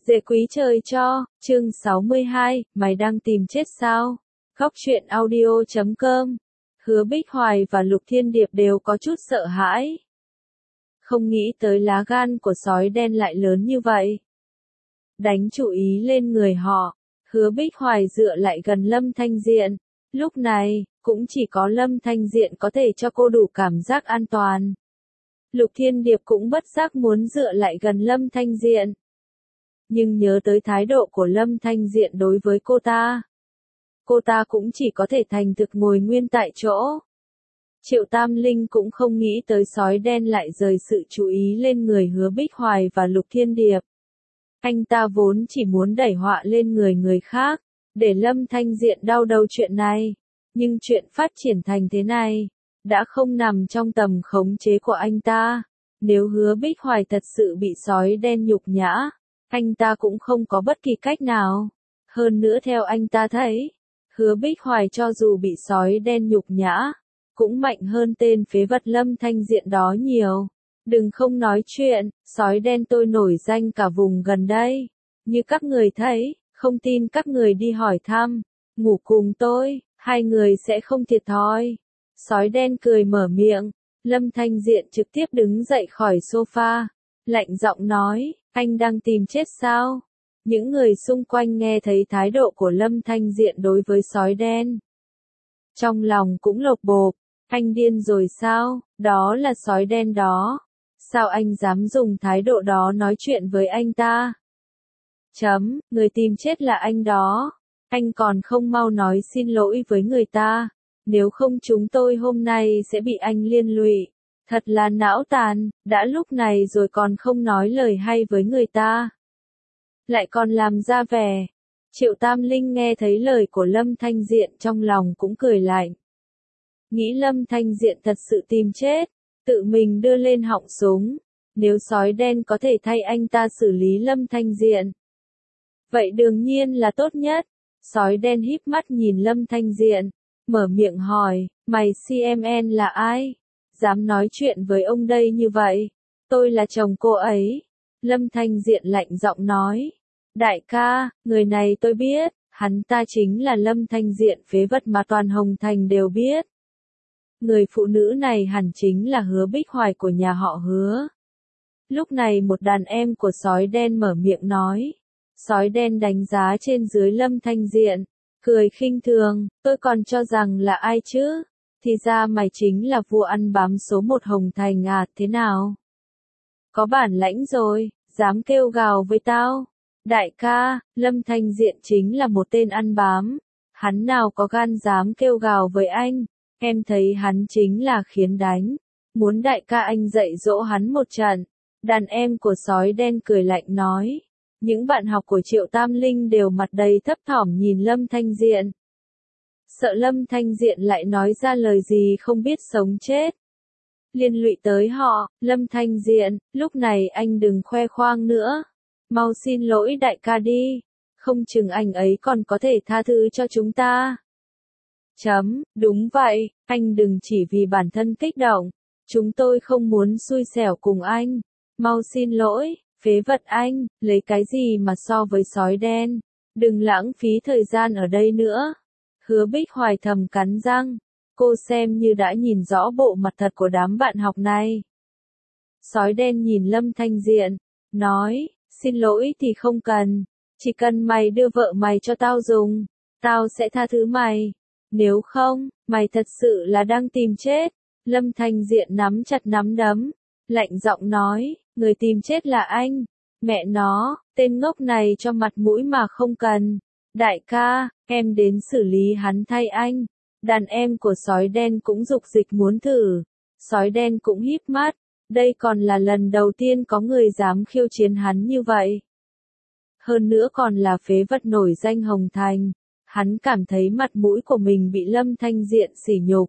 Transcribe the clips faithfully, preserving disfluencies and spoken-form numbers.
Dễ quý trời cho, chương sáu mươi hai, mày đang tìm chết sao? Góc truyện audio chấm com. Hứa Bích Hoài và Lục Thiên Điệp đều có chút sợ hãi. Không nghĩ tới lá gan của sói đen lại lớn như vậy. Đánh chủ ý lên người họ, Hứa Bích Hoài dựa lại gần Lâm Thanh Diện. Lúc này, cũng chỉ có Lâm Thanh Diện có thể cho cô đủ cảm giác an toàn. Lục Thiên Điệp cũng bất giác muốn dựa lại gần Lâm Thanh Diện. Nhưng nhớ tới thái độ của Lâm Thanh Diện đối với cô ta. Cô ta cũng chỉ có thể thành thực ngồi nguyên tại chỗ. Triệu Tam Linh cũng không nghĩ tới sói đen lại rời sự chú ý lên người Hứa Bích Hoài và Lục Thiên Điệp. Anh ta vốn chỉ muốn đẩy họa lên người người khác, để Lâm Thanh Diện đau đầu chuyện này. Nhưng chuyện phát triển thành thế này, đã không nằm trong tầm khống chế của anh ta. Nếu Hứa Bích Hoài thật sự bị sói đen nhục nhã, anh ta cũng không có bất kỳ cách nào. Hơn nữa theo anh ta thấy, Hứa Bích Hoài cho dù bị sói đen nhục nhã, cũng mạnh hơn tên phế vật Lâm Thanh Diện đó nhiều. Đừng không nói chuyện, sói đen tôi nổi danh cả vùng gần đây. Như các người thấy, không tin các người đi hỏi thăm, ngủ cùng tôi, hai người sẽ không thiệt thòi. Sói đen cười mở miệng, Lâm Thanh Diện trực tiếp đứng dậy khỏi sofa, lạnh giọng nói, anh đang tìm chết sao? Những người xung quanh nghe thấy thái độ của Lâm Thanh Diện đối với sói đen. Trong lòng cũng lột bột, anh điên rồi sao, đó là sói đen đó. Sao anh dám dùng thái độ đó nói chuyện với anh ta? Chấm, người tìm chết là anh đó. Anh còn không mau nói xin lỗi với người ta. Nếu không chúng tôi hôm nay sẽ bị anh liên lụy. Thật là não tàn, đã lúc này rồi còn không nói lời hay với người ta. Lại còn làm ra vẻ. Triệu Tam Linh nghe thấy lời của Lâm Thanh Diện trong lòng cũng cười lạnh. Nghĩ Lâm Thanh Diện thật sự tìm chết, tự mình đưa lên họng súng. Nếu sói đen có thể thay anh ta xử lý Lâm Thanh Diện, vậy đương nhiên là tốt nhất. Sói đen híp mắt nhìn Lâm Thanh Diện, mở miệng hỏi, mày xê em en là ai? Dám nói chuyện với ông đây như vậy? Tôi là chồng cô ấy. Lâm Thanh Diện lạnh giọng nói. Đại ca, người này tôi biết, hắn ta chính là Lâm Thanh Diện phế vật mà toàn Hồng Thành đều biết. Người phụ nữ này hẳn chính là Hứa Bích Hoài của nhà họ Hứa. Lúc này một đàn em của sói đen mở miệng nói. Sói đen đánh giá trên dưới Lâm Thanh Diện, cười khinh thường, tôi còn cho rằng là ai chứ? Thì ra mày chính là vua ăn bám số một Hồng Thành à, thế nào? Có bản lãnh rồi, dám kêu gào với tao. Đại ca, Lâm Thanh Diện chính là một tên ăn bám. Hắn nào có gan dám kêu gào với anh, em thấy hắn chính là khiến đánh. Muốn đại ca anh dạy dỗ hắn một trận. Đàn em của sói đen cười lạnh nói. Những bạn học của Triệu Tam Linh đều mặt đầy thấp thỏm nhìn Lâm Thanh Diện. Sợ Lâm Thanh Diện lại nói ra lời gì không biết sống chết. Liên lụy tới họ, Lâm Thanh Diện, lúc này anh đừng khoe khoang nữa. Mau xin lỗi đại ca đi. Không chừng anh ấy còn có thể tha thứ cho chúng ta. Chấm, đúng vậy, anh đừng chỉ vì bản thân kích động. Chúng tôi không muốn xui xẻo cùng anh. Mau xin lỗi. Phế vật anh, lấy cái gì mà so với sói đen, đừng lãng phí thời gian ở đây nữa. Hứa Bích Hoài thầm cắn răng, cô xem như đã nhìn rõ bộ mặt thật của đám bạn học này. Sói đen nhìn Lâm Thanh Diện, nói, xin lỗi thì không cần, chỉ cần mày đưa vợ mày cho tao dùng, tao sẽ tha thứ mày. Nếu không, mày thật sự là đang tìm chết. Lâm Thanh Diện nắm chặt nắm đấm, lạnh giọng nói. Người tìm chết là anh. Mẹ nó, tên ngốc này cho mặt mũi mà không cần. Đại ca, em đến xử lý hắn thay anh. Đàn em của sói đen cũng dục dịch muốn thử. Sói đen cũng híp mắt. Đây còn là lần đầu tiên có người dám khiêu chiến hắn như vậy. Hơn nữa còn là phế vật nổi danh Hồng Thành. Hắn cảm thấy mặt mũi của mình bị Lâm Thanh Diện sỉ nhục.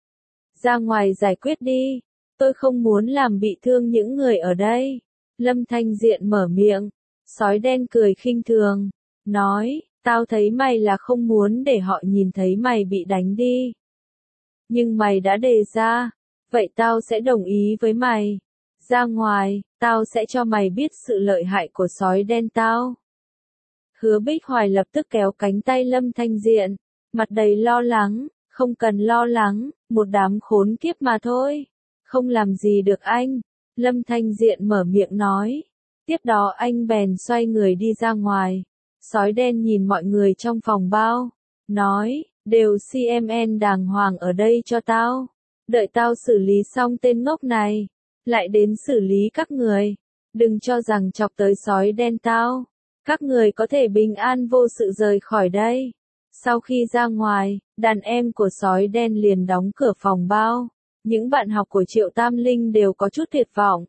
Ra ngoài giải quyết đi. Tôi không muốn làm bị thương những người ở đây. Lâm Thanh Diện mở miệng. Sói đen cười khinh thường. Nói, tao thấy mày là không muốn để họ nhìn thấy mày bị đánh đi. Nhưng mày đã đề ra. Vậy tao sẽ đồng ý với mày. Ra ngoài, tao sẽ cho mày biết sự lợi hại của sói đen tao. Hứa Bích Hoài lập tức kéo cánh tay Lâm Thanh Diện, mặt đầy lo lắng, không cần lo lắng, một đám khốn kiếp mà thôi, không làm gì được anh. Lâm Thanh Diện mở miệng nói, tiếp đó anh bèn xoay người đi ra ngoài. Sói đen nhìn mọi người trong phòng bao, nói, đều xê em en đàng hoàng ở đây cho tao, đợi tao xử lý xong tên ngốc này, lại đến xử lý các người, đừng cho rằng chọc tới sói đen tao, các người có thể bình an vô sự rời khỏi đây. Sau khi ra ngoài, đàn em của sói đen liền đóng cửa phòng bao, những bạn học của Triệu Tam Linh đều có chút tuyệt vọng.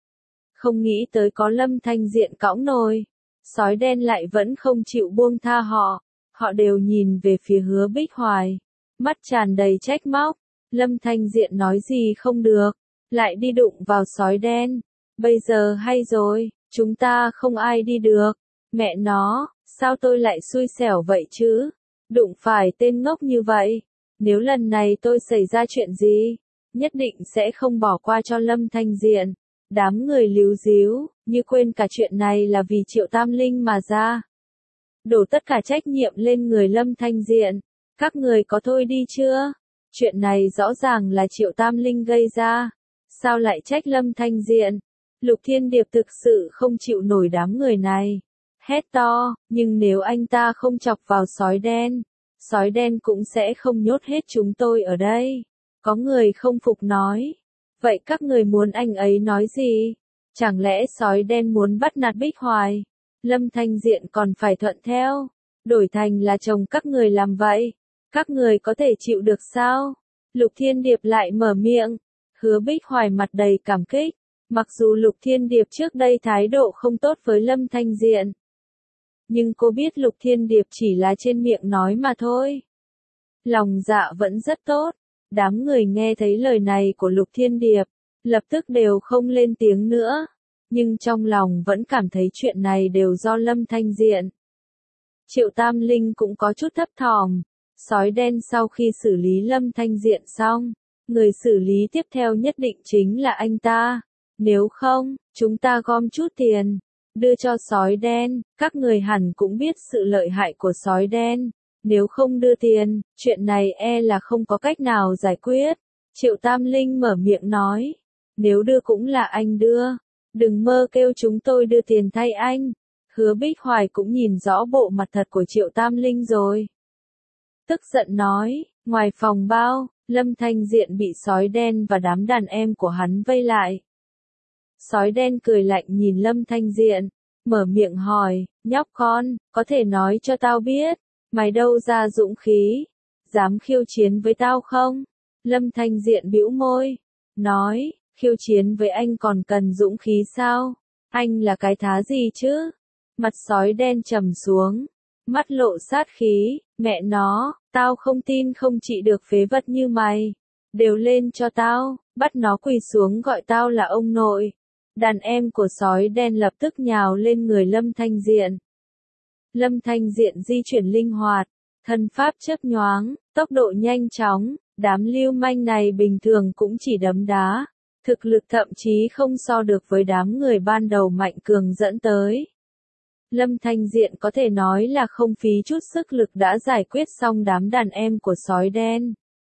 Không nghĩ tới có Lâm Thanh Diện cõng nồi, sói đen lại vẫn không chịu buông tha họ, họ đều nhìn về phía Hứa Bích Hoài, mắt tràn đầy trách móc. Lâm Thanh Diện nói gì không được, lại đi đụng vào sói đen, bây giờ hay rồi, chúng ta không ai đi được, mẹ nó, sao tôi lại xui xẻo vậy chứ, đụng phải tên ngốc như vậy, nếu lần này tôi xảy ra chuyện gì, nhất định sẽ không bỏ qua cho Lâm Thanh Diện. Đám người líu díu, như quên cả chuyện này là vì Triệu Tam Linh mà ra. Đổ tất cả trách nhiệm lên người Lâm Thanh Diện. Các người có thôi đi chưa? Chuyện này rõ ràng là Triệu Tam Linh gây ra. Sao lại trách Lâm Thanh Diện? Lục Thiên Điệp thực sự không chịu nổi đám người này. Hét to, nhưng nếu anh ta không chọc vào sói đen, sói đen cũng sẽ không nhốt hết chúng tôi ở đây. Có người không phục nói. Vậy các người muốn anh ấy nói gì? Chẳng lẽ sói đen muốn bắt nạt Bích Hoài? Lâm Thanh Diện còn phải thuận theo, đổi thành là chồng các người làm vậy. Các người có thể chịu được sao? Lục Thiên Điệp lại mở miệng. Hứa Bích Hoài mặt đầy cảm kích. Mặc dù Lục Thiên Điệp trước đây thái độ không tốt với Lâm Thanh Diện, nhưng cô biết Lục Thiên Điệp chỉ là trên miệng nói mà thôi. Lòng dạ vẫn rất tốt. Đám người nghe thấy lời này của Lục Thiên Điệp, lập tức đều không lên tiếng nữa, nhưng trong lòng vẫn cảm thấy chuyện này đều do Lâm Thanh Diện. Triệu Tam Linh cũng có chút thấp thỏm, sói đen sau khi xử lý Lâm Thanh Diện xong, người xử lý tiếp theo nhất định chính là anh ta, nếu không, chúng ta gom chút tiền, đưa cho sói đen, các người hẳn cũng biết sự lợi hại của sói đen. Nếu không đưa tiền, chuyện này e là không có cách nào giải quyết. Triệu Tam Linh mở miệng nói. Nếu đưa cũng là anh đưa. Đừng mơ kêu chúng tôi đưa tiền thay anh. Hứa Bích Hoài cũng nhìn rõ bộ mặt thật của Triệu Tam Linh rồi. Tức giận nói, ngoài phòng bao, Lâm Thanh Diện bị sói đen và đám đàn em của hắn vây lại. Sói đen cười lạnh nhìn Lâm Thanh Diện, mở miệng hỏi, nhóc con, có thể nói cho tao biết. Mày đâu ra dũng khí, dám khiêu chiến với tao không? Lâm Thanh Diện bĩu môi, nói, khiêu chiến với anh còn cần dũng khí sao? Anh là cái thá gì chứ? Mặt sói đen trầm xuống, mắt lộ sát khí, mẹ nó, tao không tin không trị được phế vật như mày. Đều lên cho tao, bắt nó quỳ xuống gọi tao là ông nội. Đàn em của sói đen lập tức nhào lên người Lâm Thanh Diện. Lâm Thanh Diện di chuyển linh hoạt, thân pháp chớp nhoáng, tốc độ nhanh chóng, đám lưu manh này bình thường cũng chỉ đấm đá, thực lực thậm chí không so được với đám người ban đầu mạnh cường dẫn tới. Lâm Thanh Diện có thể nói là không phí chút sức lực đã giải quyết xong đám đàn em của sói đen.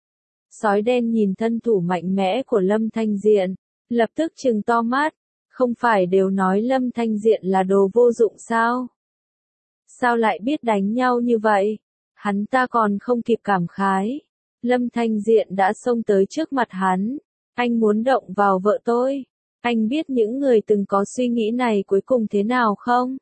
Sói đen nhìn thân thủ mạnh mẽ của Lâm Thanh Diện, lập tức trừng to mắt, không phải đều nói Lâm Thanh Diện là đồ vô dụng sao? Sao lại biết đánh nhau như vậy? Hắn ta còn không kịp cảm khái. Lâm Thanh Diện đã xông tới trước mặt hắn. Anh muốn động vào vợ tôi. Anh biết những người từng có suy nghĩ này cuối cùng thế nào không?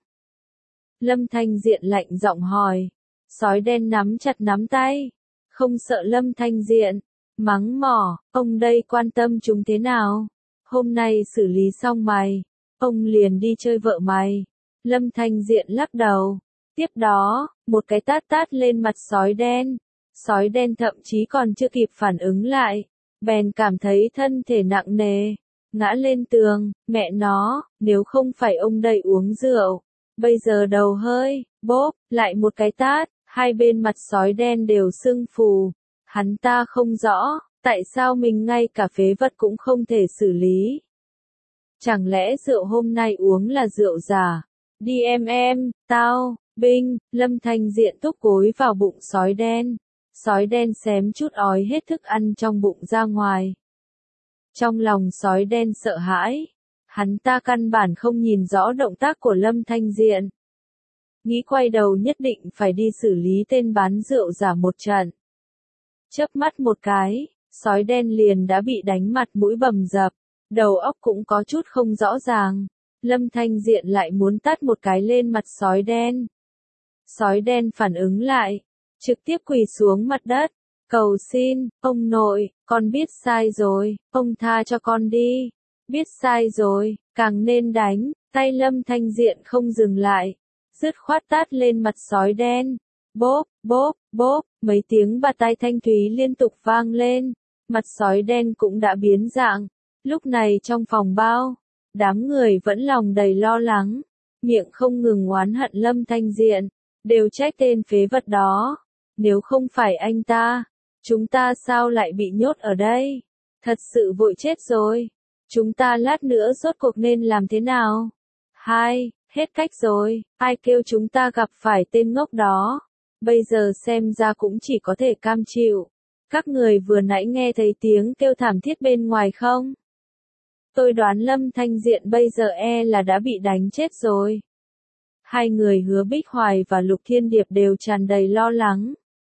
Lâm Thanh Diện lạnh giọng hỏi. Sói đen nắm chặt nắm tay. Không sợ Lâm Thanh Diện. Mắng mỏ, ông đây quan tâm chúng thế nào? Hôm nay xử lý xong mày. Ông liền đi chơi vợ mày. Lâm Thanh Diện lắc đầu. Tiếp đó, một cái tát tát lên mặt sói đen. Sói đen thậm chí còn chưa kịp phản ứng lại. Bèn cảm thấy thân thể nặng nề. Ngã lên tường, mẹ nó, nếu không phải ông đây uống rượu. Bây giờ đầu hơi, bốp, lại một cái tát, hai bên mặt sói đen đều sưng phù. Hắn ta không rõ, tại sao mình ngay cả phế vật cũng không thể xử lý. Chẳng lẽ rượu hôm nay uống là rượu giả? Đi em em, tao, binh, Lâm Thanh Diện túc gối vào bụng sói đen. Sói đen xém chút ói hết thức ăn trong bụng ra ngoài. Trong lòng sói đen sợ hãi. Hắn ta căn bản không nhìn rõ động tác của Lâm Thanh Diện. Nghĩ quay đầu nhất định phải đi xử lý tên bán rượu giả một trận. Chớp mắt một cái, sói đen liền đã bị đánh mặt mũi bầm dập, đầu óc cũng có chút không rõ ràng. Lâm Thanh Diện lại muốn tát một cái lên mặt sói đen. Sói đen phản ứng lại, trực tiếp quỳ xuống mặt đất, cầu xin, ông nội, con biết sai rồi, ông tha cho con đi. Biết sai rồi, càng nên đánh, tay Lâm Thanh Diện không dừng lại, dứt khoát tát lên mặt sói đen. Bốp, bốp, bốp, mấy tiếng bạt tai thanh thúy liên tục vang lên, mặt sói đen cũng đã biến dạng. Lúc này trong phòng bao, đám người vẫn lòng đầy lo lắng, miệng không ngừng oán hận Lâm Thanh Diện, đều trách tên phế vật đó. Nếu không phải anh ta, chúng ta sao lại bị nhốt ở đây? Thật sự vội chết rồi. Chúng ta lát nữa rốt cuộc nên làm thế nào? Hai, hết cách rồi, ai kêu chúng ta gặp phải tên ngốc đó. Bây giờ xem ra cũng chỉ có thể cam chịu. Các người vừa nãy nghe thấy tiếng kêu thảm thiết bên ngoài không? Tôi đoán Lâm Thanh Diện bây giờ e là đã bị đánh chết rồi. Hai người Hứa Bích Hoài và Lục Thiên Điệp đều tràn đầy lo lắng.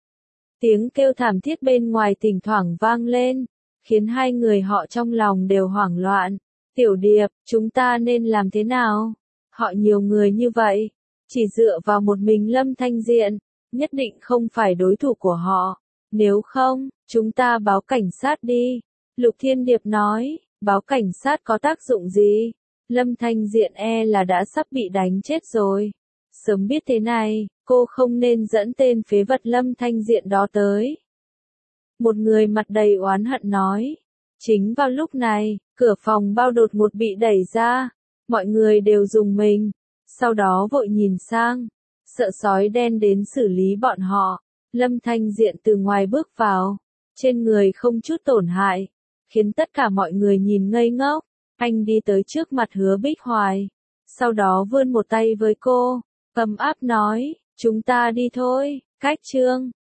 Tiếng kêu thảm thiết bên ngoài thỉnh thoảng vang lên, khiến hai người họ trong lòng đều hoảng loạn. Tiểu Điệp, chúng ta nên làm thế nào? Họ nhiều người như vậy, chỉ dựa vào một mình Lâm Thanh Diện, nhất định không phải đối thủ của họ. Nếu không, chúng ta báo cảnh sát đi. Lục Thiên Điệp nói, báo cảnh sát có tác dụng gì? Lâm Thanh Diện e là đã sắp bị đánh chết rồi. Sớm biết thế này, cô không nên dẫn tên phế vật Lâm Thanh Diện đó tới. Một người mặt đầy oán hận nói. Chính vào lúc này, cửa phòng bao đột ngột bị đẩy ra. Mọi người đều rùng mình, sau đó vội nhìn sang, sợ sói đen đến xử lý bọn họ. Lâm Thanh Diện từ ngoài bước vào, trên người không chút tổn hại, khiến tất cả mọi người nhìn ngây ngốc. Anh đi tới trước mặt Hứa Bích Hoài, sau đó vươn một tay với cô, ấm áp nói, chúng ta đi thôi, cách chương.